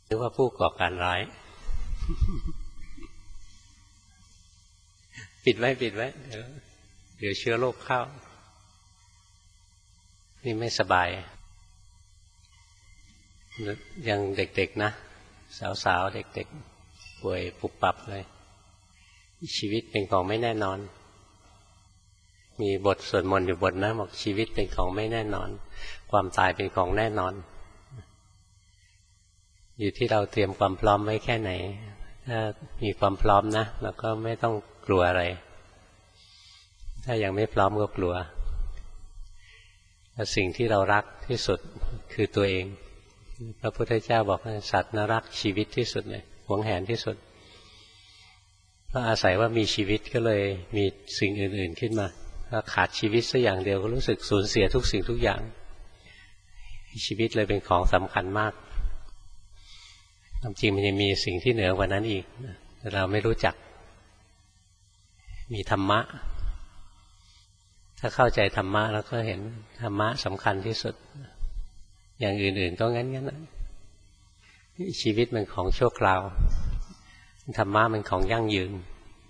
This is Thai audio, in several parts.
หรือว่าผู้ก่อการร้ายปิดไว้เดี๋ยวเชื้อโรคเข้านี่ไม่สบายยังเด็กๆนะสาวๆเด็กๆป่วยปุบปับเลยชีวิตเป็นของไม่แน่นอนมีบทสวดมนต์อยู่บทนะบอกชีวิตเป็นของไม่แน่นอนความตายเป็นของแน่นอนอยู่ที่เราเตรียมความพร้อมไว้แค่ไหนถ้ามีความพร้อมนะเราก็ไม่ต้องกลัวอะไรถ้ายังไม่พร้อมก็กลัวสิ่งที่เรารักที่สุดคือตัวเองพระพุทธเจ้าบอกว่าสัตว์น่ารักชีวิตที่สุดเลยหวงแหนที่สุดเพราะอาศัยว่ามีชีวิตก็เลยมีสิ่งอื่นๆขึ้นมาถ้าขาดชีวิตสักอย่างเดียวก็รู้สึกสูญเสียทุกสิ่งทุกอย่างชีวิตเลยเป็นของสำคัญมากความจริงมันยังมีสิ่งที่เหนือกว่านั้นอีกแต่เราไม่รู้จักมีธรรมะถ้าเข้าใจธรรมะแล้วก็เห็นธรรมะสำคัญที่สุดอย่างอื่นๆก็งั้นชีวิตมันของชั่วคราวธรรมะมันของยั่งยืน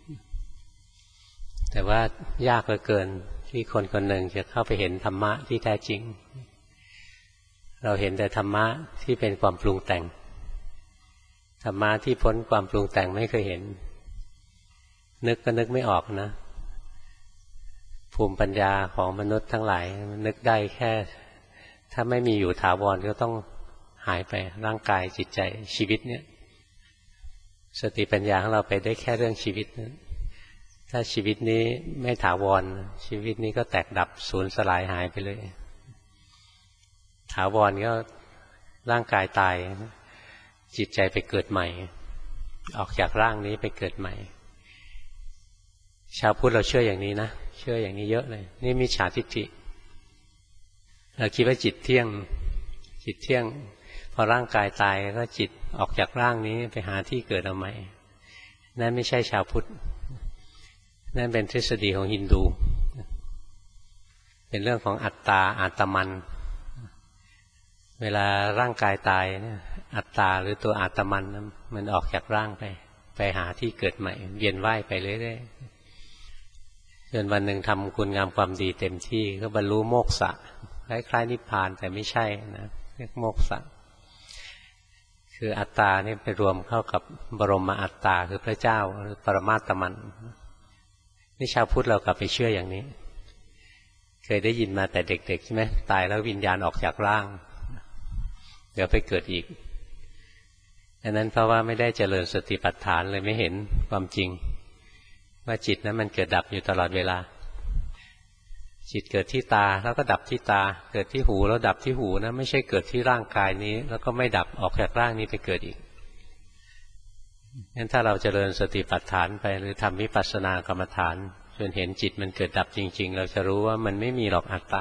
แต่ว่ายากเหลือเกินที่คนคนหนึ่งจะเข้าไปเห็นธรรมะที่แท้จริงเราเห็นแต่ธรรมะที่เป็นความปรุงแต่งธรรมะที่พ้นความปรุงแต่งไม่เคยเห็นนึกก็นึกไม่ออกนะภูมิปัญญาของมนุษย์ทั้งหลายนึกได้แค่ถ้าไม่มีอยู่ถาวรก็ต้องหายไปร่างกายจิตใจชีวิตเนี่ยสติปัญญาของเราไปได้แค่เรื่องชีวิตนะถ้าชีวิตนี้ไม่ถาวรชีวิตนี้ก็แตกดับสูญสลายหายไปเลยถาวรก็ร่างกายตายจิตใจไปเกิดใหม่ออกจากร่างนี้ไปเกิดใหม่ชาวพุทธเราเชื่ออย่างนี้นะเชื่ออย่างนี้เยอะเลยนี่มิจฉาทิฏฐิเราคิดว่าจิตเที่ยงพอร่างกายตายก็จิตออกจากร่างนี้ไปหาที่เกิดเอาใหม่นั่นไม่ใช่ชาวพุทธนั่นเป็นทฤษฎีของฮินดูเป็นเรื่องของอัตตาอาตมันเวลาร่างกายตายอัตตาหรือตัวอาตมันมันออกจากร่างไปหาที่เกิดใหม่เวียนว่ายไปเรื่อยๆจนวันหนึ่งทำคุณงามความดีเต็มที่ก็บรรลุโมกษะคล้ายๆนิพพานแต่ไม่ใช่นะเรียกโมกษะคืออัตตานี่ไปรวมเข้ากับบรมอัตตาคือพระเจ้าหรือปรมาตมันนี่ชาวพุทธเรากลับไปเชื่ออย่างนี้เคยได้ยินมาแต่เด็กๆใช่ไหมตายแล้ววิญญาณออกจากร่างเดี๋ยวไปเกิดอีกอันนั้นเพราะว่าไม่ได้เจริญสติปัฏฐานเลยไม่เห็นความจริงว่าจิตนั้นมันเกิดดับอยู่ตลอดเวลาจิตเกิดที่ตาแล้วก็ดับที่ตาเกิดที่หูแล้วดับที่หูนะไม่ใช่เกิดที่ร่างกายนี้แล้วก็ไม่ดับออกจากร่างนี้ไปเกิดอีกงั้นถ้าเราเจริญสติปัฏฐานไปหรือทำวิปัสสนากรรมฐานจนเห็นจิตมันเกิดดับจริงๆเราจะรู้ว่ามันไม่มีหรอกอัตตา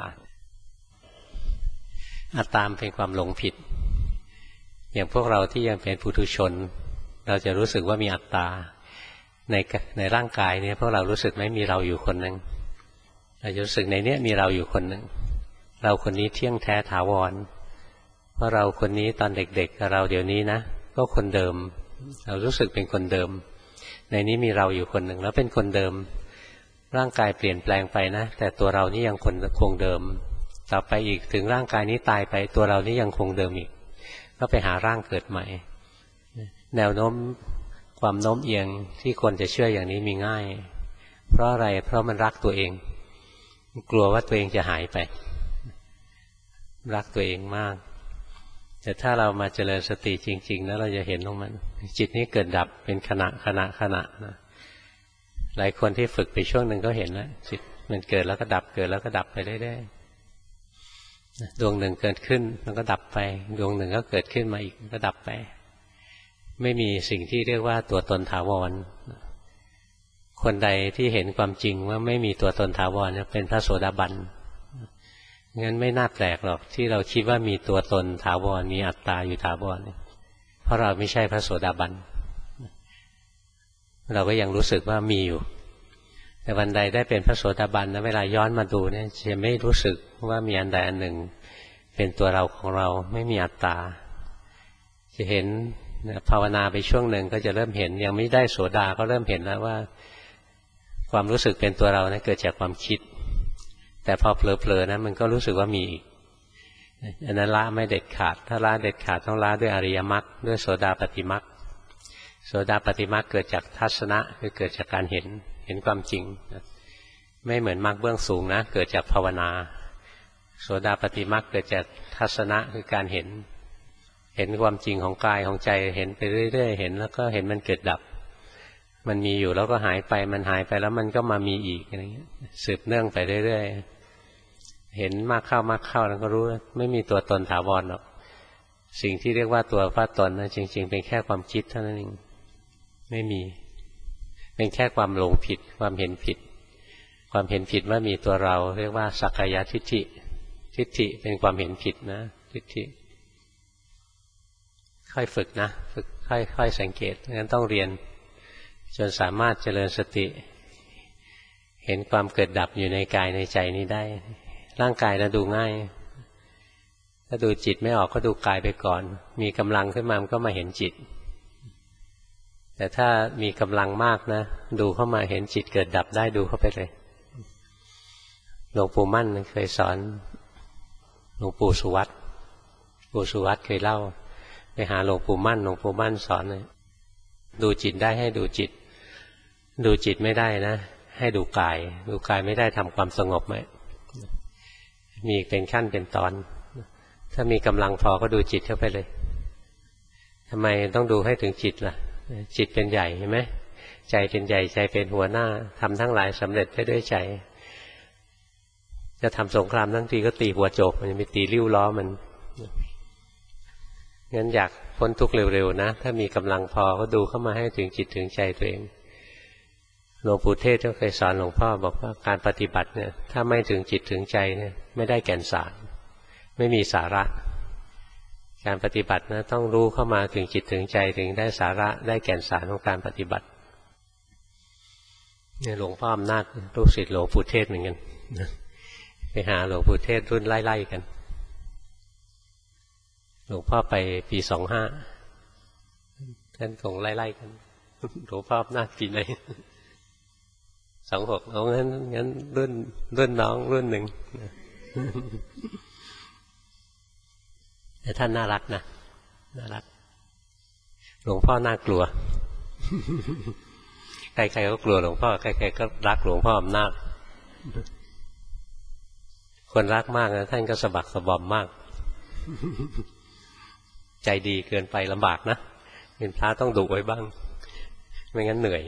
อัตตาเป็นความหลงผิดอย่างพวกเราที่ยังเป็นปุถุชนเราจะรู้สึกว่ามีอัตตาในร่างกายนี้พวกเรารู้สึกไหมมีเราอยู่คนหนึ่งเราจะรู้สึกในนี้มีเราอยู่คนหนึ่งเราคนนี้เที่ยงแท้ถาวรเพราะเราคนนี้ตอนเด็กๆกับเราเดี๋ยวนี้นะก็คนเดิมเรารู้สึกเป็นคนเดิมในนี้มีเราอยู่คนหนึ่งแล้วเป็นคนเดิมร่างกายเปลี่ยนแปลงไปนะแต่ตัวเรานี่ยังคงเดิมต่อไปอีกถึงร่างกายนี้ตายไปตัวเรานี่ยังคงเดิมอีกก็ไปหาร่างเกิดใหม่แนวโน้มความโน้มเอียงที่คนจะเชื่ออย่างนี้มีง่ายเพราะอะไรเพราะมันรักตัวเองกลัวว่าตัวเองจะหายไปรักตัวเองมากแต่ถ้าเรามาเจริญสติจริงๆแล้วเราจะเห็นของมันจิตนี้เกิดดับเป็นขณะนะหลายคนที่ฝึกไปช่วงหนึ่งก็เห็นแล้วจิตมันเกิดแล้วก็ดับเกิดแล้วก็ดับไปเรื่อยๆดวงหนึ่งเกิดขึ้นแล้วก็ดับไปดวงหนึ่งก็เกิดขึ้นมาอีกก็ดับไปไม่มีสิ่งที่เรียกว่าตัวตนถาวรคนใดที่เห็นความจริงว่าไม่มีตัวตนถาวรเป็นพระโสดาบันงั้นไม่น่าแปลกหรอกที่เราคิดว่ามีตัวตนถาวรมีอัตตาอยู่ถาวรเพราะเราไม่ใช่พระโสดาบันเราก็ยังรู้สึกว่ามีอยู่แต่วันใดได้เป็นพระโสดาบันนะเวลาย้อนมาดูเนี่ยจะไม่รู้สึกว่ามีอันใดอันหนึ่งเป็นตัวเราของเราไม่มีอัตตาจะเห็นภาวนาไปช่วงหนึ่งก็จะเริ่มเห็นยังไม่ได้โสดาก็เริ่มเห็นแล้วว่าความรู้สึกเป็นตัวเรานะเกิดจากความคิดแต่พอเผลอๆนะมันก็รู้สึกว่ามีอีกอันนั้นละไม่เด็ดขาดถ้าละเด็ดขาดต้องละด้วยอริยมรรคด้วยโสดาปัตติมรรคโสดาปัตติมรรคเกิดจากทัศนะคือเกิดจากการเห็นความจริงไม่เหมือนมรรคเบื้องสูงนะเกิดจากภาวนาโสดาปัตติมรรคเกิดจากทัศนะคือการเห็นความจริงของกายของใจเห็นไปเรื่อยๆเห็นแล้วก็เห็นมันเกิดดับมันมีอยู่แล้วก็หายไปมันหายไปแล้วมันก็มามีอีกอะไรเงี้ยสืบเนื่องไปเรื่อยๆเห็นมากเข้แล้วก็รู้ไม่มีตัวตนถาวรหรอกสิ่งที่เรียกว่าตัวว่าตนนะจริงๆเป็นแค่ความคิดเท่านั้นเองไม่มีเป็นแค่ความหลงผิดความเห็นผิดความเห็นผิดว่ามีตัวเราเรียกว่าสักกายทิฏฐิทิฏฐิเป็นความเห็นผิดนะทิฏฐิค่อยฝึกนะฝึกค่อยสังเกตงั้นต้องเรียนจนสามารถเจริญสติเห็นความเกิดดับอยู่ในกายในใจนี้ได้ร่างกายนะดูง่ายถ้าดูจิตไม่ออกก็ดูกายไปก่อนมีกำลังขึ้นมามันก็มาเห็นจิตแต่ถ้ามีกำลังมากนะดูเข้ามาเห็นจิตเกิดดับได้ดูเข้าไปเลยหลวงปู่มั่นเคยสอนหลวงปู่สุวัตเคยเล่าไปหาหลวงปู่มั่นสอนเลยดูจิตได้ให้ดูจิตดูจิตไม่ได้นะให้ดูกายไม่ได้ทำความสงบไหมมีเป็นขั้นเป็นตอนถ้ามีกำลังพอก็ดูจิตเข้าไปเลยทำไมต้องดูให้ถึงจิตล่ะจิตเป็นใหญ่เห็นไหมใจเป็นใหญ่ใจเป็นหัวหน้าทำทั้งหลายสำเร็จได้ด้วยใจจะทำสงครามทั้งทีก็ตีหัวโจกมันไม่ตีริ้วล้อมันงั้นอยากพ้นทุกข์เร็วๆนะถ้ามีกำลังพอก็ดูเข้ามาให้ถึงจิตถึงใจตัวเองหลวงปู่เทศก็เคยสอนหลวงพ่อบอกว่าการปฏิบัติเนี่ยถ้าไม่ถึงจิตถึงใจเนี่ยไม่ได้แก่นสารไม่มีสาระการปฏิบัตินะต้องรู้เข้ามาถึงจิตถึงใจถึงได้สาระได้แก่นสารของการปฏิบัติเนี่ยหลวงพ่ออำนาจลูกศิษย์หลวงปู่เทศเหมือนกันไปหาหลวงปู่เทศรุ่นไล่ๆกันหลวงพ่อไปปี25ท่านคงไล่ๆกันหลวงพ่ออำนาจปีไหน26เอางั้นรุ่นน้องรุ่นหนึ่งแต่ท่านน่ารักนะน่ารักหลวงพ่อน่ากลัวใครๆก็กลัวหลวงพ่อใครๆก็รักหลวงพ่ออำนาจคนรักมากนะท่านก็สะบักสะบอมมากใจดีเกินไปลำบากนะเป็นพระต้องดุไว้บ้างไม่งั้นเหนื่อย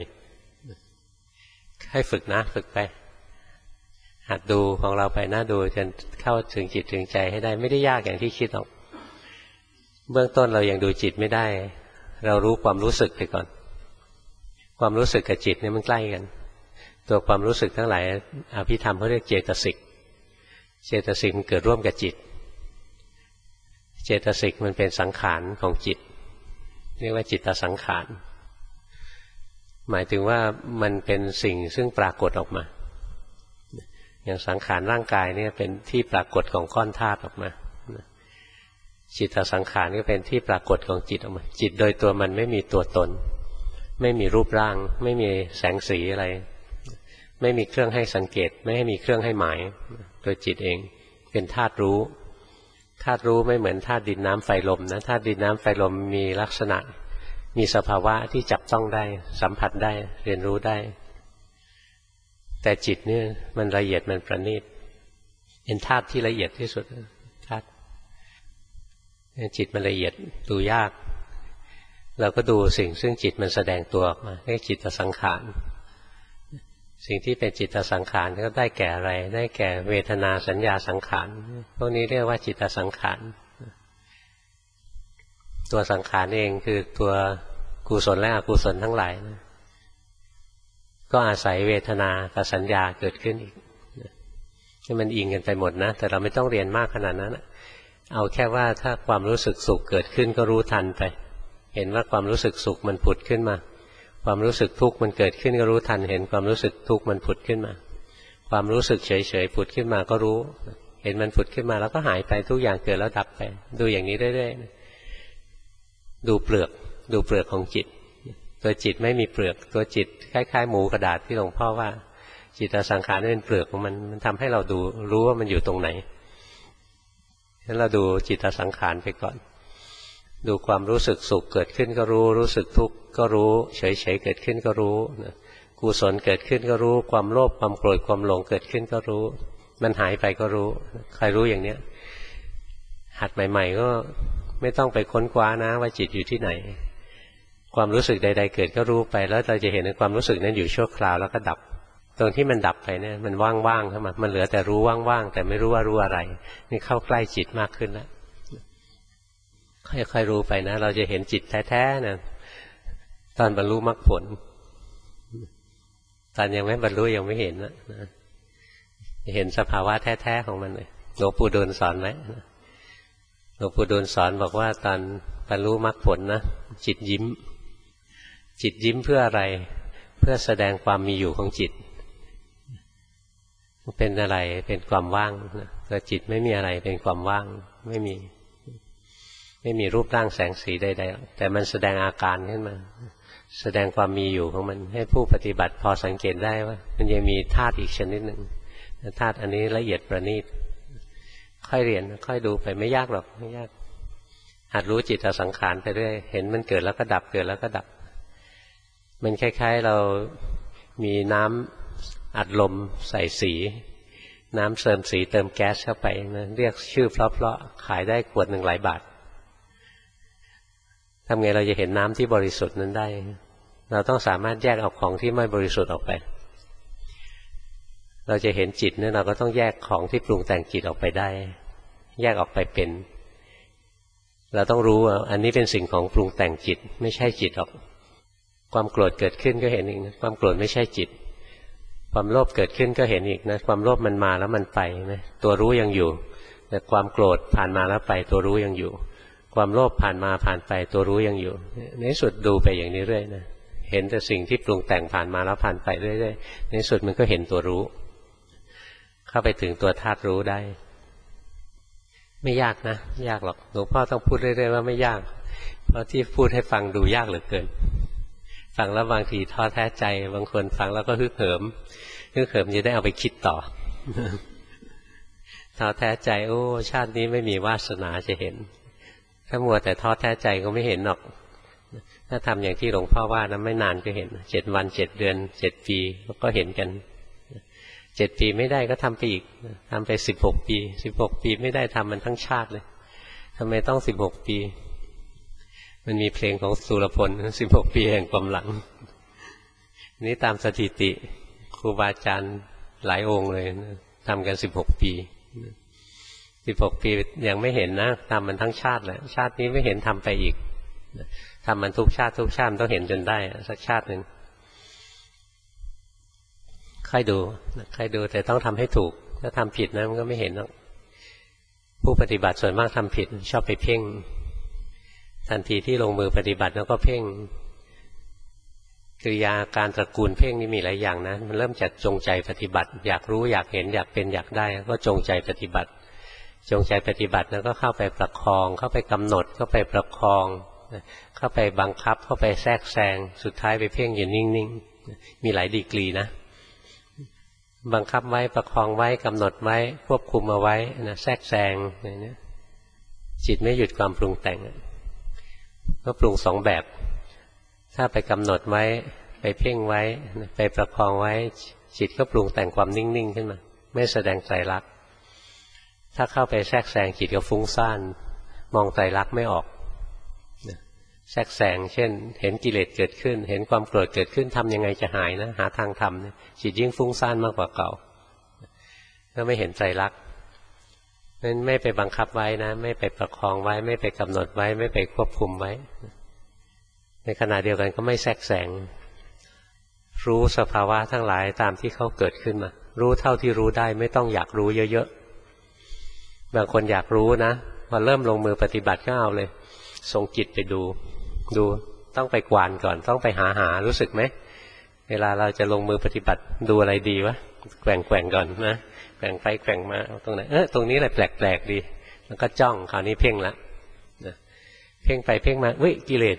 ให้ฝึกนะฝึกไปหัดดูของเราไปนะดูจนเข้าถึงจิตถึงใจให้ได้ไม่ได้ยากอย่างที่คิดหรอกเบื้องต้นเรายังดูจิตไม่ได้เรารู้ความรู้สึกไปก่อนความรู้สึกกับจิตเนี่ยมันใกล้กันตัวความรู้สึกทั้งหลายอภิธรรมเขาเรียกเจตสิกมันเกิดร่วมกับจิตเจตสิกมันเป็นสังขารของจิตเรียกว่าจิตตสังขารหมายถึงว่ามันเป็นสิ่งซึ่งปรากฏออกมาอย่างสังขารร่างกายเนี่ยเป็นที่ปรากฏของก้อนธาตุออกมาจิตตสังขารก็เป็นที่ปรากฏของจิตออกมาจิตโดยตัวมันไม่มีตัวตนไม่มีรูปร่างไม่มีแสงสีอะไรไม่มีเครื่องให้สังเกตไม่ให้มีเครื่องให้หมายตัวจิตเองเป็นธาตุรู้ไม่เหมือนธาตุดินน้ำไฟลมนะธาตุดินน้ำไฟลมมีลักษณะมีสภาวะที่จับต้องได้สัมผัสได้เรียนรู้ได้แต่จิตเนี่ยมันละเอียดมันประณีตเป็นธาตุที่ละเอียดที่สุดธาตุจิตมันละเอียดดูยากเราก็ดูสิ่งซึ่งจิตมันแสดงตัวออกมาเรียกจิตตสังขารสิ่งที่เป็นจิตตสังขารก็ได้แก่อะไรได้แก่เวทนาสัญญาสังขารพวกนี้เรียกว่าจิตตสังขารตัวสังขารเองคือตัวกุศลและอกุศลทั้งหลายนะก็อาศัยเวทนากับสัญญาเกิดขึ้นอีกที่มันอิงกันไปหมดนะแต่เราไม่ต้องเรียนมากขนาดนั้นเอาแค่ว่าถ้าความรู้สึกสุขเกิดขึ้นก็รู้ทันไปเห็นว่าความรู้สึกสุขมันผุดขึ้นมาความรู้สึกทุกข์มันเกิดขึ้นก็รู้ทันเห็นความรู้สึกทุกข์มันผุดขึ้นมาความรู้สึกเฉยๆผุดขึ้นมาก็รู้เห็นมันผุดขึ้นมาแล้วก็หายไปทุกอย่างเกิดแล้วดับไปดูอย่างนี้เรื่อยๆดูเปลือกดูเปลือกของจิตตัวจิตไม่มีเปลือกตัวจิตคล้ายๆหมูกระดาษที่หลวงพ่อว่าจิตสังขารเป็นเปลือกของมันทำให้เราดูรู้ว่ามันอยู่ตรงไหนงั้นเราดูจิตสังขารไปก่อนดูความรู้สึกสุขเกิดขึ้นก็รู้รู้สึกทุกข์ก็รู้เฉยๆเกิดขึ้นก็รู้กุศลเกิดขึ้นก็รู้ความโลภความโกรธความหลงเกิดขึ้นก็รู้มันหายไปก็รู้ใครรู้อย่างเนี้ยหัดใหม่ๆก็ไม่ต้องไปค้นคว้านะว่าจิตอยู่ที่ไหนความรู้สึกใดๆเกิดก็รู้ไปแล้วเราจะเห็นในความรู้สึกนั้นอยู่ชั่วคราวแล้วก็ดับตรงที่มันดับไปเนี่ยมันว่างๆเข้ามามันเหลือแต่รู้ว่างๆแต่ไม่รู้ว่ารู้อะไรนี่เข้าใกล้จิตมากขึ้นแล้วค่อยๆรู้ไปนะเราจะเห็นจิตแท้ๆนะตอนบรรลุมรรคผลตอนยังไม่บรรลุยังไม่เห็นนะเห็นสภาวะแท้ๆของมันเลยหลวงปู่ดูลสอนไว้หลวงปู่ดูลสอนบอกว่าตอนบรรลุมรรคผลนะจิตยิ้มจิตยิ้มเพื่ออะไรเพื่อแสดงความมีอยู่ของจิตเป็นอะไรเป็นความว่างแต่จิตไม่มีอะไรเป็นความว่างไม่มีรูปร่างแสงสีใดๆแต่มันแสดงอาการขึ้นมาแสดงความมีอยู่ของมันให้ผู้ปฏิบัติพอสังเกตได้ว่ามันยังมีธาตุอีกชนิดหนึ่งธาตุอันนี้ละเอียดประณีตค่อยเรียนค่อยดูไปไม่ยากหรอกไม่ยากหัดรู้จิตสังขารไปเรื่อยเห็นมันเกิดแล้วก็ดับเกิดแล้วก็ดับมันคล้ายๆเรามีน้ำอัดลมใส่สีน้ำเสริมสีเติมแก๊สเข้าไปนะเรียกชื่อเพราะๆขายได้ขวดหนึ่งหลายบาททำไงเราจะเห็นน้ำที่บริสุทธิ์นั้นได้เราต้องสามารถแยกเอาของที่ไม่บริสุทธิ์ออกไปเราจะเห็นจิตเนี่ยเราก็ต้องแยกของที่ปรุงแต่งจิตออกไปได้แยกออกไปเป็นเราต้องรู้ว่าอันนี้เป็นสิ่งของปรุงแต่งจิตไม่ใช่จิตหรอกความโกรธเกิดขึ้นก็เห็นอีกนะความโกรธไม่ใช่จิตความโลภเกิดขึ้นก็เห็นอีกนะความโลภมันมาแล้วมันไปนะตัวรู้ยังอยู่แต่ความโกรธผ่านมาแล้วไปตัวรู้ยังอยู่ความโลภผ่านมาผ่านไปตัวรู้ยังอยู่ในสุดดูไปอย่างนี้เรื่อยนะเห็นแต่สิ่งที่ปรุงแต่งผ่านมาแล้วผ่านไปเรื่อยๆในสุดมันก็เห็นตัวรู้เข้าไปถึงตัวธาตุรู้ได้ไม่ยากนะยากหรอกหลวงพ่อต้องพูดเรื่อยๆว่าไม่ยากเพราะที่พูดให้ฟังดูยากเหลือเกินฟังแล้วบางทีท้อแท้ใจบางคนฟังแล้วก็ฮึกเหิมจะได้เอาไปคิดต่อท้อแท้ใจโอ้ชาตินี้ไม่มีวาสนาจะเห็นถ้ามัวแต่ท้อแท้ใจก็ไม่เห็นหรอกถ้าทำอย่างที่หลวงพ่อว่านะไม่นานก็เห็น7 วัน 7 เดือน 7 ปีก็เห็นกัน7 ปีไม่ได้ก็ทำไปอีกทำไป16 ปี16 ปีไม่ได้ทำมันทั้งชาติเลยทำไมต้อง16 ปีมันมีเพลงของสุรพล16 ปีแห่งความหลังนี่ตามสถิติครูบาอาจารย์หลายองค์เลยทำกัน16 ปี16 ปียังไม่เห็นนะทำมันทั้งชาติแหละชาตินี้ไม่เห็นทำไปอีกทำมันทุกชาติต้องเห็นจนได้สักชาติหนึ่งค่อยดูแต่ต้องทำให้ถูกถ้าทำผิดนะมันก็ไม่เห็นหรอกผู้ปฏิบัติส่วนมากทำผิดชอบไปเพ่งทันทีที่ลงมือปฏิบัติแล้วก็เพ่งกิริยาการตระกูลเพ่งนี่มีหลายอย่างนะมันเริ่มจากจงใจปฏิบัติอยากรู้อยากเห็นอยากเป็นอยากได้ก็จงใจปฏิบัติแล้วก็เข้าไปประคองเข้าไปกำหนดเข้าไปประคองเข้าไปบังคับเข้าไปแทรกแซงสุดท้ายไปเพ่งอยู่นิ่งๆมีหลายดีกรีนะบังคับไว้ประคองไว้กำหนดไว้ควบคุมเอาไว้นะแทรกแซงอะไรเนี่ยจิตไม่หยุดความปรุงแต่งก็ปรุงสองแบบถ้าไปกำหนดไว้ไปเพ่งไว้ไปประคองไว้จิตก็ปรุงแต่งความนิ่งๆขึ้นมาไม่แสดงไตรลักษณ์ถ้าเข้าไปแทรกแซงจิตก็ฟุ้งซ่านมองไตรลักษณ์ไม่ออกแทรกแซงเช่นเห็นกิเลสเกิดขึ้นเห็นความโกรธเกิดขึ้นทำยังไงจะหายนะหาทางทำจิตยิ่งฟุ้งซ่านมากกว่าเก่าก็ไม่เห็นไตรลักษณ์นั้นไม่ไปบังคับไว้นะไม่ไปประคองไว้ไม่ไปกำหนดไว้ไม่ไปควบคุมไว้ในขณะเดียวกันก็ไม่แทรกแซงรู้สภาวะทั้งหลายตามที่เขาเกิดขึ้นมารู้เท่าที่รู้ได้ไม่ต้องอยากรู้เยอะๆบางคนอยากรู้นะพอเริ่มลงมือปฏิบัติก็เอาเลยส่งจิตไปดูต้องไปกวานก่อนต้องไปหารู้สึกไหมเวลาเราจะลงมือปฏิบัติดูอะไรดีวะแกว่งก่อนนะแกว่งไปแกว่งมาตรงไหนตรงนี้แหละแปลกๆดีแล้วก็จ้องคราวนี้เพ่งละเพ่งไปเพ่งมากิเลสนี่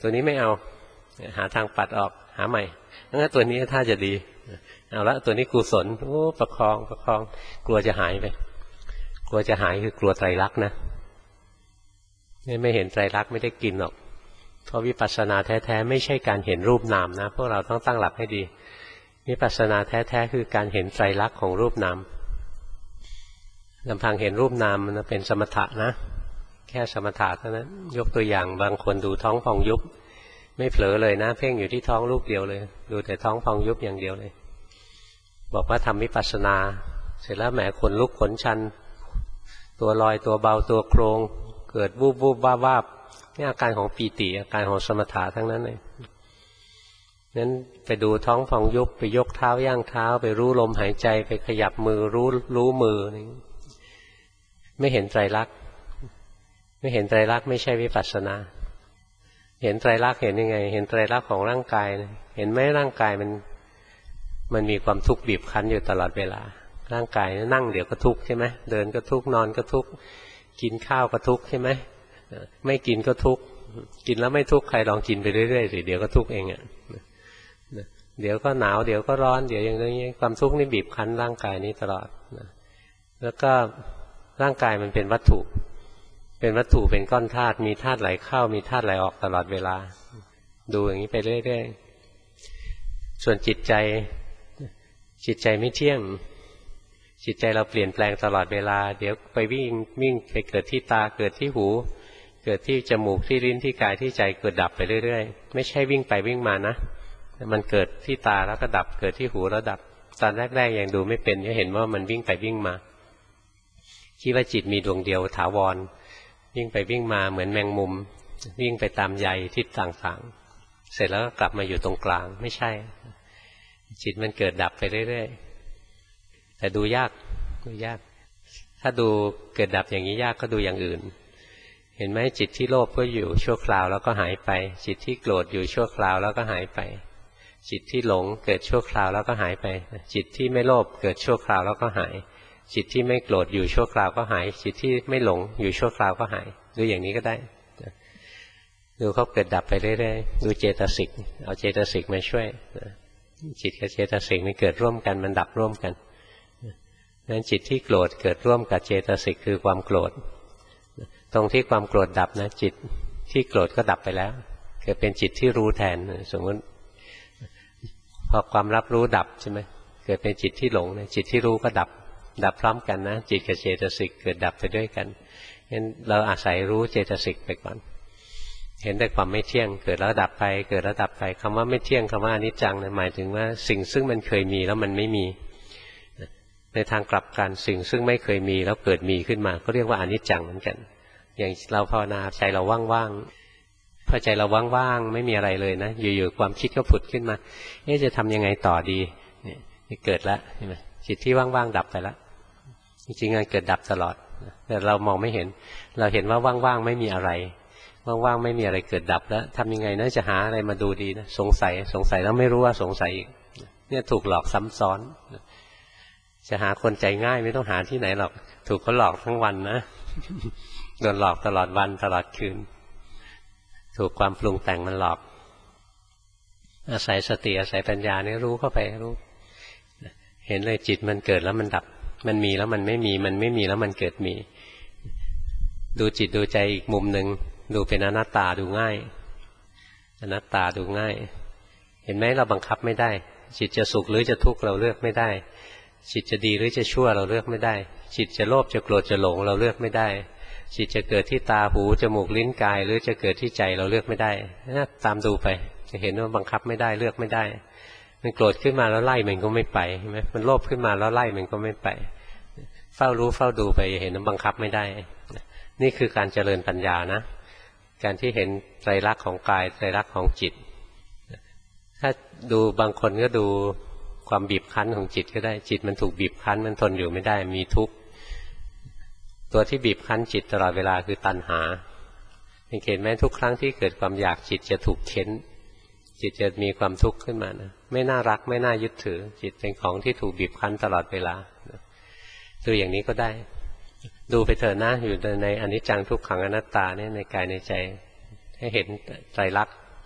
ตัวนี้ไม่เอาหาทางปัดออกหาใหม่งั้นตัวนี้ถ้าจะดีเอาละตัวนี้กุศลโอ้ประคองกลัวจะหายไปกลัวจะหายคือกลัวไตรลักษณ์นะไม่เห็นไตรลักษณ์ไม่ได้กินหรอกเพราะวิปัสสนาแท้ๆไม่ใช่การเห็นรูปนามนะพวกเราต้องตั้งหลักให้ดีวิปัสสนาแท้ๆคือการเห็นไตรลักษณ์ของรูปนามลำพังเห็นรูปนามมันเป็นสมถะนะแค่สมถะเท่านั้นยกตัวอย่างบางคนดูท้องพองยุบไม่เผลอเลยนะเพ่งอยู่ที่ท้องรูปเดียวเลยดูแต่ท้องพองยุบอย่างเดียวเลยบอกว่าทำวิปัสสนาเสร็จแล้วแหมขนลุกขนชันตัวลอยตัวเบาตัวโครงเกิดวูบวูบวาบวาบนี่อาการของปีติอาการของสมถะทั้งนั้นเลยนั้นไปดูท้องพองยุบไปยกเท้าย่างเท้าไปรู้ลมหายใจไปขยับมือรู้มือไม่เห็นไตรลักษณ์ไม่เห็นไตรลักษณ์ไม่ใช่วิปัสสนาเห็นไตรลักษณ์เห็นยังไงเห็นไตรลักษณ์ของร่างกายเห็นไหมร่างกายมันมีความทุกข์บีบคั้นอยู่ตลอดเวลาร่างกายนั่งเดี๋ยวก็ทุกข์ใช่ไหมเดินก็ทุกข์นอนก็ทุกข์กินข้าวก็ทุกข์ใช่ไหมไม่กินก็ทุกข์กินแล้วไม่ทุกข์ใครลองกินไปเรื่อยๆสิเดี๋ยวก็ทุกข์เองอ่ะเดี๋ยวก็หนาวเดี๋ยวก็ร้อนเดี๋ยวอย่างนี้ความทุกข์นี่บีบคั้นร่างกายนี้ตลอดแล้วก็ร่างกายมันเป็นวัตถุเป็นก้อนธาตุมีธาตุไหลเข้ามีธาตุไหลออกตลอดเวลาดูอย่างนี้ไปเรื่อยๆส่วนจิตใจไม่เที่ยงจิตใจเราเปลี่ยนแปลงตลอดเวลาเดี๋ยวไปวิ่งไปเกิดที่ตาเกิดที่หูเกิดที่จมูกที่ลิ้นที่กายที่ใจเกิดดับไปเรื่อยๆไม่ใช่วิ่งไปวิ่งมานะมันเกิดที่ตาแล้วก็ดับเกิดที่หูแล้วดับตอนแรกๆยังดูไม่เป็นก็เห็นว่ามันวิ่งไปวิ่งมาคิดว่าจิตมีดวงเดียวถาวรวิ่งไปวิ่งมาเหมือนแมงมุมวิ่งไปตามใยทิศต่างๆเสร็จแล้วก็กลับมาอยู่ตรงกลางไม่ใช่จิตมันเกิดดับไปเรื่อยๆแต่ดูยากถ้าดูเกิดดับอย่างนี้ยากก็ดูอย่างอื่นเห็นไหมจิตที่โลภก็อยู่ชั่วคราวแล้วก็หายไปจิตที่โกรธอยู่ชั่วคราวแล้วก็หายไปจิตที่หลงเกิดชั่วคราวแล้วก็หายไปจิตที่ไม่โลภเกิดชั่วคราวแล้วก็หายจิตที่ไม่โกรธอยู่ชั่วคราวก็หายจิตที่ไม่หลงอยู่ชั่วคราวก็หายดูอย่างนี้ก็ได้ดูเขาเกิดดับไปเรื่อยๆดูเจตสิกเอาเจตสิกมาช่วยจิตกับเจตสิกมันเกิดร่วมกันมันดับร่วมกันนั้นจิตที่โกรธเกิดร่วมกับเจตสิกคือความโกรธตรงที่ความโกรธดับนะจิตที่โกรธก็ดับไปแล้วเกิดเป็นจิตที่รู้แทนสมมติพอความรับรู้ดับใช่ไหมเกิดเป็นจิตที่หลงจิตที่รู้ก็ดับพร้อมกันนะจิตกับเจตสิกเกิดดับไปด้วยกันงั้นเราอาศัยรู้เจตสิกไปก่อนเห็นแต่ความไม่เที่ยงเกิดแล้วดับไปเกิดแล้วดับไปคำว่าไม่เที่ยงคำว่าอนิจจังหมายถึงว่าสิ่งซึ่งมันเคยมีแล้วมันไม่มีในทางกลับกันสิ่งซึ่งไม่เคยมีแล้วเกิดมีขึ้นมาก็เรียกว่าอนิจจังเหมือนกันอย่างเราภาวนาใจเราว่างๆพอใจเราว่างๆไม่มีอะไรเลยนะอยู่ๆความคิดก็ผุดขึ้นมาจะทำยังไงต่อดีนี่เกิดแล้วใช่ไหมจิตที่ว่างๆดับไปแล้วจริงๆงานเกิดดับตลอดแต่เรามองไม่เห็นเราเห็นว่าว่างๆไม่มีอะไรว่างๆไม่มีอะไรเกิดดับแล้วทำยังไงนะจะหาอะไรมาดูดีนะสงสัยแล้วไม่รู้ว่าสงสัยอีกเนี่ยถูกหลอกซ้ำซ้อนจะหาคนใจง่ายไม่ต้องหาที่ไหนหรอกถูกเขาหลอกทั้งวันนะโดนหลอกตลอดวันตลอดคืนถูกความปรุงแต่งมันหลอกอาศัยสติอาศัยปัญญานี่รู้เข้าไปรู้เห็นเลยจิตมันเกิดแล้วมันดับมันมีแล้วมันไม่มีมันไม่มีแล้วมันเกิดมีดูจิตดูใจอีกมุมหนึ่งดูเป็นอนัตตาดูง่ายอนัตตาดูง่ายเห็นไหมเราบังคับไม่ได้จิตจะสุขหรือจะทุกข์เราเลือกไม่ได้จิตจะดีหรือจะชั่วเราเลือกไม่ได้จิตจะโลภจะโกรธจะหลงเราเลือกไม่ได้จิตจะเกิดที่ตาหูจมูกลิ้นกายหรือจะเกิดที่ใจเราเลือกไม่ได้ตามดูไปจะเห็นว่าบังคับไม่ได้เลือกไม่ได้มันโกรธขึ้นมาแล้วไล่มันก็ไม่ไปใช่ไหมมันโลภขึ้นมาแล้วไล่มันก็ไม่ไปเฝ้ารู้เฝ้าดูไปเห็นว่าบังคับไม่ได้นี่คือการเจริญปัญญานะการที่เห็นไตรลักษณ์ของกายไตรลักษณ์ของจิตถ้าดูบางคนก็ดูความบีบคั้นของจิตก็ได้จิตมันถูกบีบคั้นมันทนอยู่ไม่ได้มีทุกข์ตัวที่บีบคั้นจิตตลอดเวลาคือตัณหาเห็นไหมทุกครั้งที่เกิดความอยากจิตจะถูกเค้นจิตจะมีความทุกข์ขึ้นมานะไม่น่ารักไม่น่ายึดถือจิตเป็นของที่ถูกบีบคั้นตลอดเวลาดูอย่างนี้ก็ได้ดูไปเถอะนะอยู่ในอนิจจังทุกขังอนัตตาเนี่ยในกายในใจให้เห็นไตรลักษณ์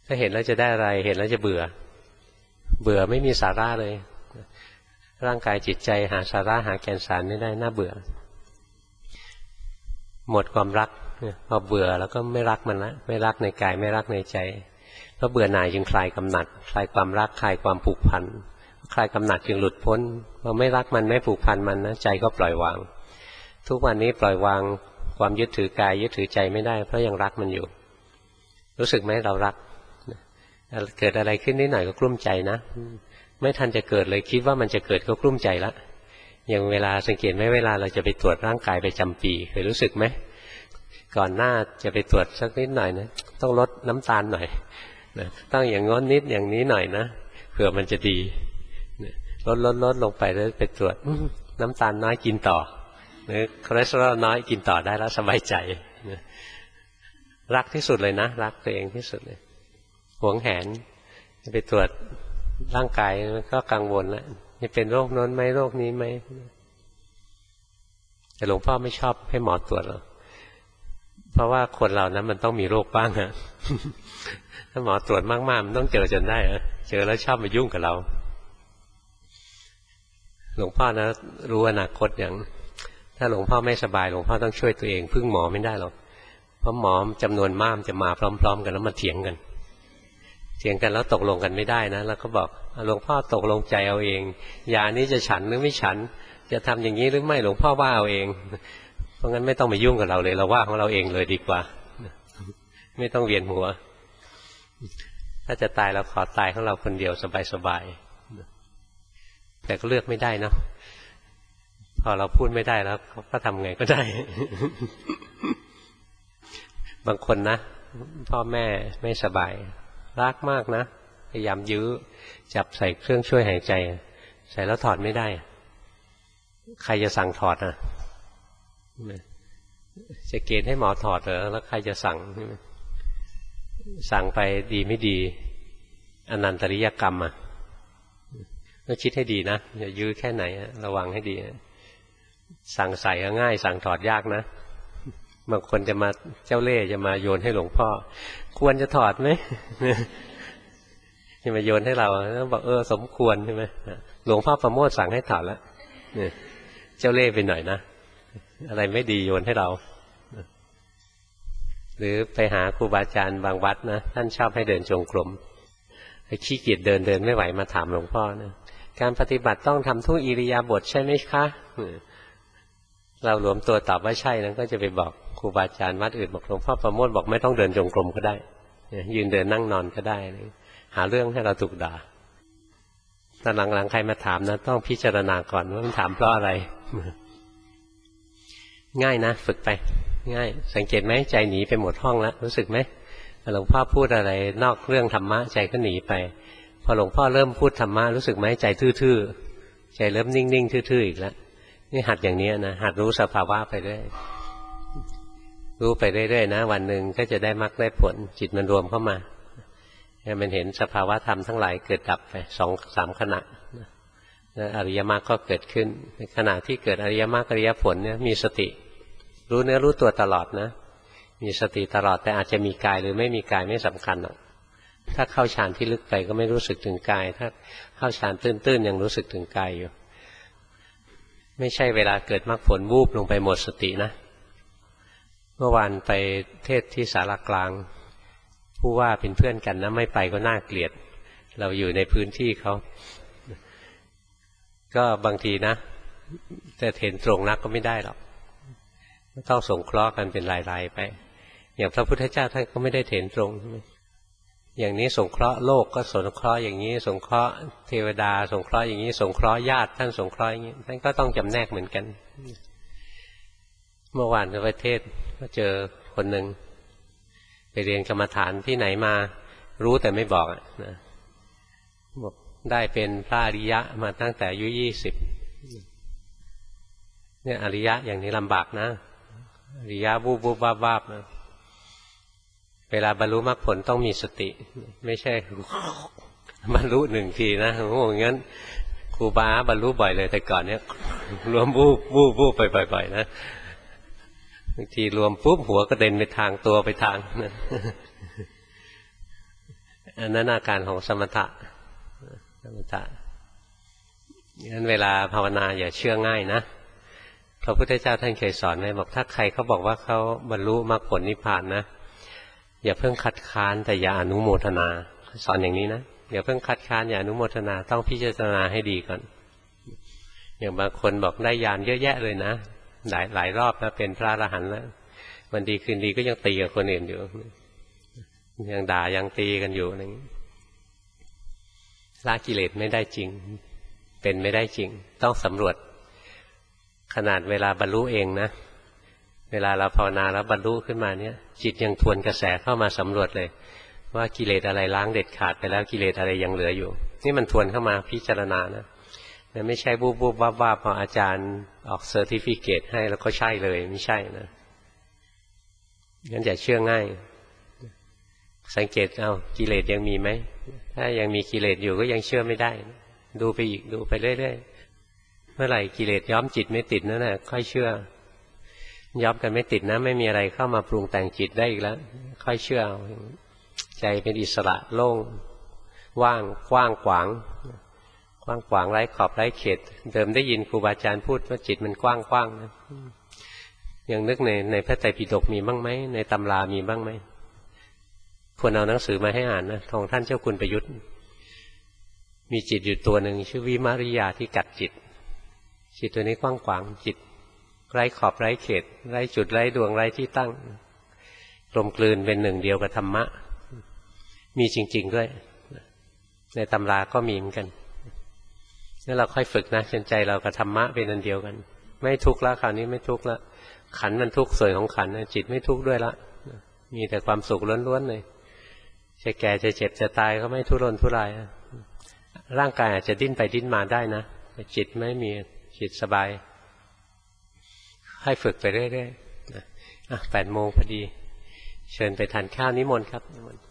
ถ้าเห็นแล้วจะได้อะไรเห็นแล้วจะเบื่อไม่มีสาระเลยร่างกายจิตใจหาสาระหาแก่นสารไม่ได้น่าเบื่อหมดความรักพอเบื่อแล้วก็ไม่รักมันละไม่รักในกายไม่รักในใจเพราะเบื่อหน่ายจึงคลายกำหนัดคลายความรักคลายความผูกพันคลายกำหนัดจึงหลุดพ้นพอไม่รักมันไม่ผูกพันมันนะใจก็ปล่อยวางทุกวันนี้ปล่อยวางความยึดถือกายยึดถือใจไม่ได้เพราะยังรักมันอยู่รู้สึกไหมเรารักเกิดอะไรขึ้นนิดหน่อยก็กลุ้มใจนะไม่ทันจะเกิดเลยคิดว่ามันจะเกิดก็กลุ้มใจละอย่างเวลาสังเกตไหมเวลาเราจะไปตรวจร่างกายประจำปีเคยรู้สึกไหมก่อนหน้าจะไปตรวจสักนิดหน่อยนะต้องลดน้ำตาลหน่อยนะต้องอย่างงดนิดอย่างนี้หน่อยนะเผื่อมันจะดีลดลงไปแล้วไปตรวจน้ำตาลน้อยกินต่อหรือคอเลสเตอรอลน้อยกินต่อได้แล้วสบายใจรักที่สุดเลยนะรักตัวเองที่สุดเลยหวงแหนไปตรวจร่างกายก็กังวลแล้วจะเป็นโรคโน้นไหมโรคนี้ไหมแต่หลวงพ่อไม่ชอบให้หมอตรวจหรอกเพราะว่าคนเรานั้นมันต้องมีโรคบ้างฮะถ้าหมอตรวจมากๆมันต้องเจอจนได้เจอแล้วชอบมายุ่งกับเราหลวงพ่อนะรู้อนาคตอย่างถ้าหลวงพ่อไม่สบายหลวงพ่อต้องช่วยตัวเองพึ่งหมอไม่ได้หรอกเพราะหมอจำนวนมากจะมาพร้อมๆกันแล้วมาเถียงกันแล้วตกลงกันไม่ได้นะแล้วก็บอกหลวงพ่อตกลงใจเอาเองยานี้จะฉันหรือไม่ฉันจะทำอย่างนี้หรือไม่หลวงพ่อว่าเอาเองเพราะงั้นไม่ต้องมายุ่งกับเราเลยเราว่าของเราเองเลยดีกว่าไม่ต้องเวียนหัวถ้าจะตายเราขอตายของเราคนเดียวสบายๆแต่ก็เลือกไม่ได้เนาะพอเราพูดไม่ได้แล้วก็ทำไงก็ได้ บางคนนะพ่อแม่ไม่สบายรักมากนะพยายามยื้อจับใส่เครื่องช่วยหายใจใส่แล้วถอดไม่ได้ใครจะสั่งถอดอ่ะจะเกณฑ์ให้หมอถอดเหรอแล้วใครจะสั่งไปดีไม่ดีอนันตริยกรรมอ่ะต้องคิดให้ดีนะอย่ายื้อแค่ไหนระวังให้ดีสั่งใส่ก็ง่ายสั่งถอดยากนะบางคนจะมาเจ้าเล่ห์จะมาโยนให้หลวงพ่อควรจะถอดไหมจะมาโยนให้เราแล้วบอกสมควรใช่ไหมหลวงพ่อประโมทสั่งให้ถอดแล้วเจ้าเล่ห์ไปหน่อยนะอะไรไม่ดีโยนให้เราหรือไปหาครูบาอาจารย์บางวัดนะท่านชอบให้เดินจงกรมขี้เกียจเดินไม่ไหวมาถามหลวงพ่อนะการปฏิบัติต้องทำทุกอิริยาบถใช่ไหมคะเราหลวมตัวตอบว่าใช่นั้นก็จะไปบอกครูบาอาจารย์วัดอื่นบอกหลวงพ่อประโมทบอกไม่ต้องเดินจงกรมก็ได้ยืนเดินนั่งนอนก็ได้หาเรื่องให้เราถูกด่าตอนหลังๆใครมาถามนะต้องพิจารณาก่อนว่ามันถามเพราะอะไรง่ายนะฝึกไปง่ายสังเกตไหมใจหนีไปหมดห้องแล้วรู้สึกไหมหลวงพ่อพูดอะไรนอกเรื่องธรรมะใจก็หนีไปพอหลวงพ่อเริ่มพูดธรรมะรู้สึกไหมใจทื่อๆใจเริ่มนิ่งๆทื่อๆอีกแล้วนี่หัดอย่างนี้นะหัดรู้สภาวะไปเรื่อยรู้ไปเรื่อยๆนะวันหนึ่งก็จะได้มรรคได้ผลจิตมันรวมเข้ามามันเห็นสภาวะธรรมทั้งหลายเกิดดับไป2-3 ขณะอริยมรรคก็เกิดขึ้นในขณะที่เกิดอริยมรรคอริยผลเนี่ยมีสติรู้เนื้อรู้ตัวตลอดนะมีสติตลอดแต่อาจจะมีกายหรือไม่มีกายไม่สำคัญหรอกถ้าเข้าฌานที่ลึกไปก็ไม่รู้สึกถึงกายถ้าเข้าฌานตื้นๆยังรู้สึกถึงกายอยู่ไม่ใช่เวลาเกิดมรรคผลวูบลงไปหมดสตินะเมื่อวานไปเทศที่ศาลากลางผู้ว่าเป็นเพื่อนกันนะไม่ไปก็น่าเกลียดเราอยู่ในพื้นที่เขาก็บางทีนะแต่เห็นตรงนักก็ไม่ได้หรอกต้องสงเคราะห์กันเป็นรายๆไปอย่างพระพุทธเจ้าท่านก็ไม่ได้เห็นตรงอย่างนี้สงเคราะห์โลกก็สงเคราะห์อย่างนี้สงเคราะห์เทวดาสงเคราะห์อย่างนี้สงเคราะห์ญาติท่านสงเคราะห์อย่างนี้ท่านก็ต้องจำแนกเหมือนกันเมื่อวานในประเทศก็เจอคนหนึ่งไปเรียนกรรมฐานที่ไหนมารู้แต่ไม่บอกนะบอกได้เป็นพระอริยะมาตั้งแต่อายุ20เนี่ยอริยะอย่างนี้ลำบากนะอริยะวูบวูบวาบวาบนะเวลาบรรลุมรรคผลต้องมีสติไม่ใช่บรรลุ1 ทีนะโอ้งั้นครูบาบรรลุบ่อยเลยแต่ก่อนเนี้ยรวมวูบวูบวูบไปบ่อยๆนะบางทีรวมปุ๊บหัวก็เด็นไปทางตัวไปทางนะอันนั้นอาการของสมถะงั้นเวลาภาวนาอย่าเชื่อง่ายนะพระพุทธเจ้าท่านเคยสอนไว้บอกถ้าใครเขาบอกว่าเขาบรรลุมรรคผลนิพพานนะอย่าเพิ่งคัดค้านแต่อย่าอนุโมทนาสอนอย่างนี้นะอย่าเพิ่งคัดค้านอย่าอนุโมทนาต้องพิจารณาให้ดีก่อนอย่างบางคนบอกได้ญาณเยอะแยะเลยนะหลายรอบนะเป็นพระอรหันต์แล้ววันดีคืนดีก็ยังตีกับคนอื่นอยู่ยังด่ายังตีกันอยู่อะไรอย่างนี้ละกิเลสไม่ได้จริงเป็นไม่ได้จริงต้องสำรวจขนาดเวลาบรรลุเองนะเวลาเราภาวนาแล้วบรรลุขึ้นมาเนี่ยจิตยังทวนกระแสเข้ามาสำรวจเลยว่ากิเลสอะไรล้างเด็ดขาดไปแล้วกิเลสอะไรยังเหลืออยู่นี่มันทวนเข้ามาพิจารณานะไม่ใช่บูบว่าพออาจารย์ออกเซอร์ติฟิเคตให้แล้วก็ใช่เลยไม่ใช่นะงั้นอย่าเชื่อง่ายสังเกตเอากิเลสยังมีไหมถ้ายังมีกิเลสอยู่ก็ยังเชื่อไม่ได้ดูไปอีกดูไปเรื่อยๆเมื่อไหร่กิเลสย้อมจิตไม่ติดนั่นแหละค่อยเชื่อย้อมกันไม่ติดนะไม่มีอะไรเข้ามาปรุงแต่งจิตได้อีกแล้วค่อยเชื่อใจเป็นอิสระโล่งว่างกว้างขวางไร้ขอบไร้เขตเดิมได้ยินครูบาอาจารย์พูดว่าจิตมันกว้างนะยังนึกในพระไตรปิฎกมีบ้างไหมในตำรามีบ้างไหมควรเอาหนังสือมาให้อ่านนะของท่านเจ้าคุณประยุทธ์มีจิตอยู่ตัวหนึ่งชื่อวิมาริยาที่กัดจิตตัวนี้กว้างขวางจิตไร้ขอบไร้เขตไร้จุดไร้ดวงไร้ที่ตั้งกลมกลืนเป็นหนึ่งเดียวกับธรรมะมีจริงๆด้วยในตำราก็มีเหมือนกันนี่เราค่อยฝึกนะจนใจเรากับธรรมะเป็นอันเดียวกันไม่ทุกข์แล้วคราวนี้ไม่ทุกข์แล้วขันมันทุกข์ส่วนของขันจิตไม่ทุกข์ด้วยละมีแต่ความสุขล้วนๆเลยจะแก่จะเจ็บจะตายก็ไม่ทุรนทุรายร่างกายอาจจะดิ้นไปดิ้นมาได้นะแต่จิตไม่มีจิตสบายให้ฝึกไปเรื่อยๆ8 โมงพอดีเชิญไปทานข้าวนิมนต์ครับนิมนต์